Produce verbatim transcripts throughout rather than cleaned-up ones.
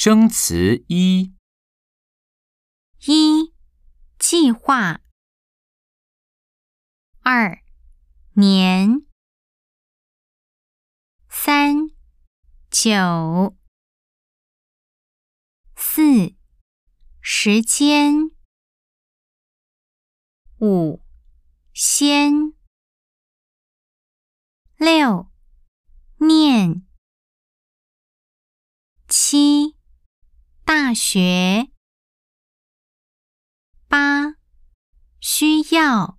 生词一： 一、计划。二、年。三、九。四、时间。五、先。六、念。七、大学。八、需要。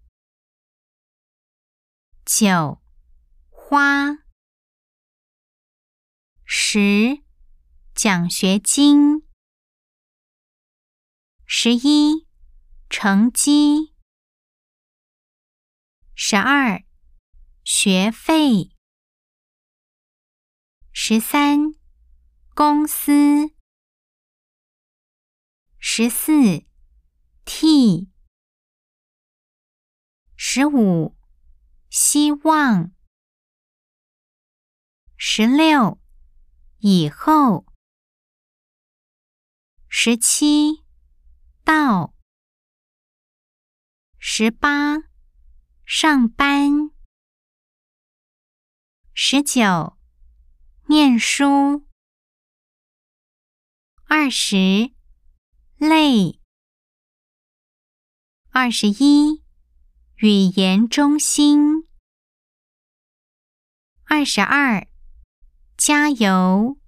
九、花。十、奖学金。十一、成绩。十二、学费。十三、公司。十四、替。十五、希望。十六、以后。十七、到。十八、上班。十九、念书。二十、累。二十一、语言中心。二十二、加油。